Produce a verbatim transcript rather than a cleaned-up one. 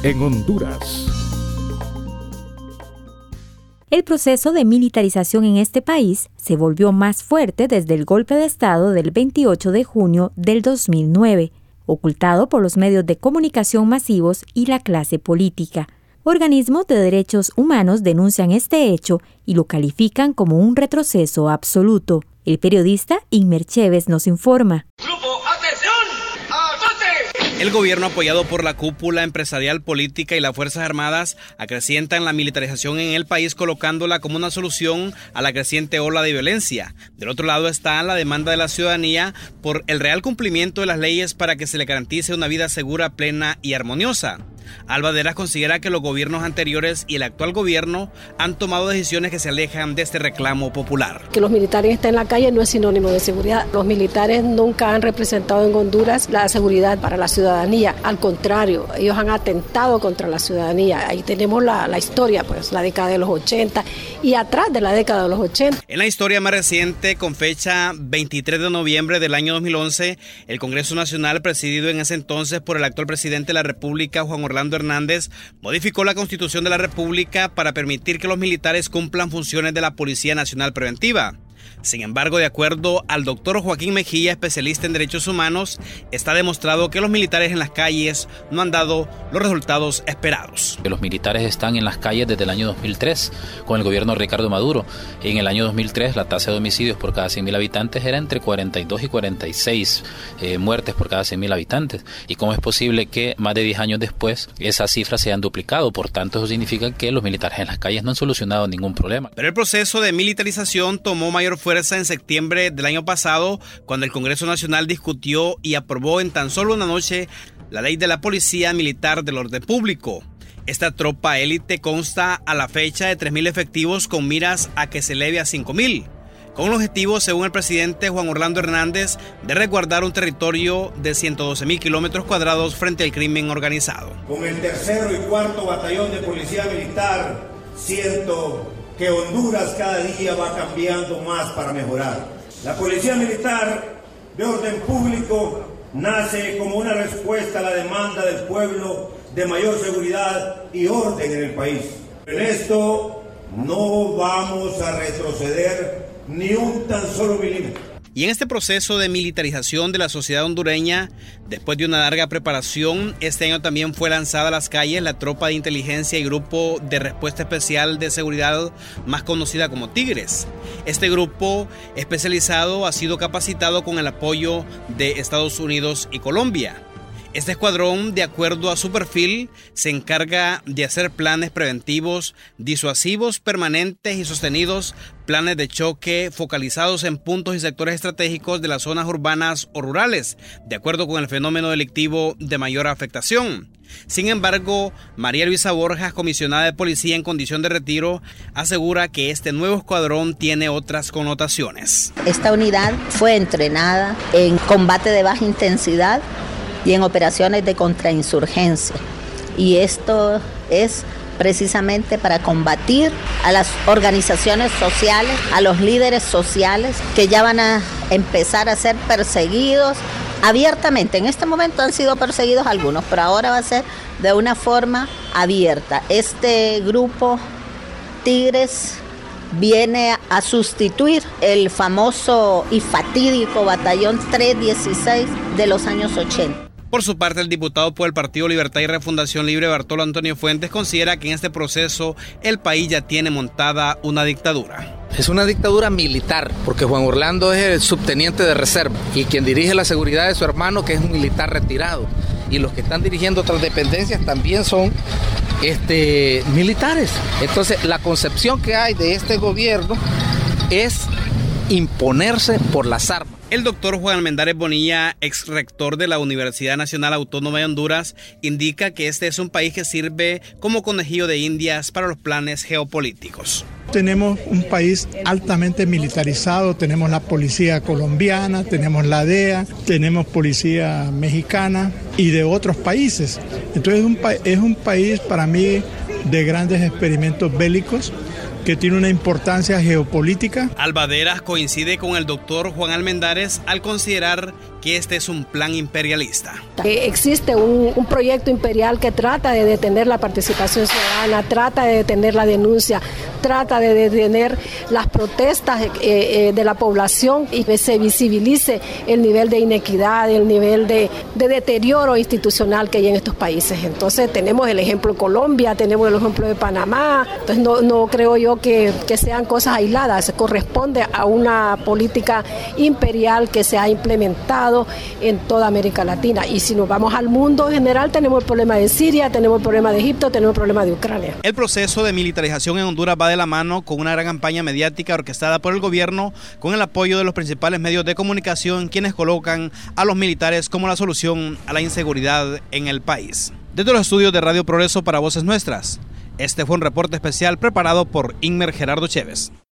en Honduras. El proceso de militarización en este país se volvió más fuerte desde el golpe de Estado del veintiocho de junio del dos mil nueve, ocultado por los medios de comunicación masivos y la clase política. Organismos de derechos humanos denuncian este hecho y lo califican como un retroceso absoluto. El periodista Inmer Chévez nos informa. El gobierno, apoyado por la cúpula empresarial, política y las Fuerzas Armadas, acrecientan la militarización en el país, colocándola como una solución a la creciente ola de violencia. Del otro lado está la demanda de la ciudadanía por el real cumplimiento de las leyes para que se le garantice una vida segura, plena y armoniosa. Alba Deras considera que los gobiernos anteriores y el actual gobierno han tomado decisiones que se alejan de este reclamo popular. Que los militares estén en la calle no es sinónimo de seguridad. Los militares nunca han representado en Honduras la seguridad para la ciudadanía. Al contrario, ellos han atentado contra la ciudadanía. Ahí tenemos la, la historia, pues la década de los ochenta y atrás de la década de los ochenta. En la historia más reciente, con fecha veintitrés de noviembre del año dos mil once, el Congreso Nacional, presidido en ese entonces por el actual presidente de la República, Juan Orlando Hernández, modificó la Constitución de la República para permitir que los militares cumplan funciones de la Policía Nacional Preventiva. Sin embargo, de acuerdo al doctor Joaquín Mejía, especialista en derechos humanos, está demostrado que los militares en las calles no han dado los resultados esperados. Los militares están en las calles desde el año dos mil tres, con el gobierno de Ricardo Maduro. En el año dos mil tres, la tasa de homicidios por cada cien mil habitantes era entre cuarenta y dos y cuarenta y seis eh, muertes por cada cien mil habitantes. ¿Y cómo es posible que más de diez años después esas cifras se hayan duplicado? Por tanto, eso significa que los militares en las calles no han solucionado ningún problema. Pero el proceso de militarización tomó mayor fuerza en septiembre del año pasado, cuando el Congreso Nacional discutió y aprobó en tan solo una noche la ley de la Policía Militar del Orden Público. Esta tropa élite consta a la fecha de tres mil efectivos con miras a que se eleve a cinco mil, con el objetivo, según el presidente Juan Orlando Hernández, de resguardar un territorio de ciento doce mil kilómetros cuadrados frente al crimen organizado. Con el tercero y cuarto batallón de Policía Militar, siento que Honduras cada día va cambiando más para mejorar. La Policía Militar de Orden Público nace como una respuesta a la demanda del pueblo de mayor seguridad y orden en el país. En esto no vamos a retroceder ni un tan solo milímetro. Y en este proceso de militarización de la sociedad hondureña, después de una larga preparación, este año también fue lanzada a las calles la tropa de inteligencia y grupo de respuesta especial de seguridad más conocida como Tigres. Este grupo especializado ha sido capacitado con el apoyo de Estados Unidos y Colombia. Este escuadrón, de acuerdo a su perfil, se encarga de hacer planes preventivos, disuasivos, permanentes y sostenidos, planes de choque focalizados en puntos y sectores estratégicos de las zonas urbanas o rurales, de acuerdo con el fenómeno delictivo de mayor afectación. Sin embargo, María Luisa Borjas, comisionada de policía en condición de retiro, asegura que este nuevo escuadrón tiene otras connotaciones. Esta unidad fue entrenada en combate de baja intensidad y en operaciones de contrainsurgencia. Y esto es precisamente para combatir a las organizaciones sociales, a los líderes sociales que ya van a empezar a ser perseguidos abiertamente. En este momento han sido perseguidos algunos, pero ahora va a ser de una forma abierta. Este grupo Tigres viene a sustituir el famoso y fatídico batallón tres dieciséis de los años ochenta. Por su parte, el diputado por el Partido Libertad y Refundación Libre, Bartolo Antonio Fuentes, considera que en este proceso el país ya tiene montada una dictadura. Es una dictadura militar, porque Juan Orlando es el subteniente de reserva y quien dirige la seguridad de su hermano, que es un militar retirado. Y los que están dirigiendo otras dependencias también son este, militares. Entonces, la concepción que hay de este gobierno es imponerse por las armas. El doctor Juan Almendares Bonilla, ex rector de la Universidad Nacional Autónoma de Honduras, indica que este es un país que sirve como conejillo de indias para los planes geopolíticos. Tenemos un país altamente militarizado, tenemos la policía colombiana, tenemos la D E A, tenemos policía mexicana y de otros países. Entonces es un, pa- es un país para mí de grandes experimentos bélicos, que tiene una importancia geopolítica. Alba Deras coincide con el doctor Juan Almendares al considerar que este es un plan imperialista. Existe un, un proyecto imperial que trata de detener la participación ciudadana, trata de detener la denuncia, trata de detener las protestas eh, eh, de la población y que se visibilice el nivel de inequidad, el nivel de, de deterioro institucional que hay en estos países. Entonces tenemos el ejemplo de Colombia, tenemos el ejemplo de Panamá, entonces no, no creo yo que, que sean cosas aisladas, corresponde a una política imperial que se ha implementado en toda América Latina. Y si nos vamos al mundo en general, tenemos el problema de Siria, tenemos el problema de Egipto, tenemos el problema de Ucrania. El proceso de militarización en Honduras va de la mano con una gran campaña mediática orquestada por el gobierno con el apoyo de los principales medios de comunicación, quienes colocan a los militares como la solución a la inseguridad en el país. Desde los estudios de Radio Progreso para Voces Nuestras, este fue un reporte especial preparado por Inmer Gerardo Chévez.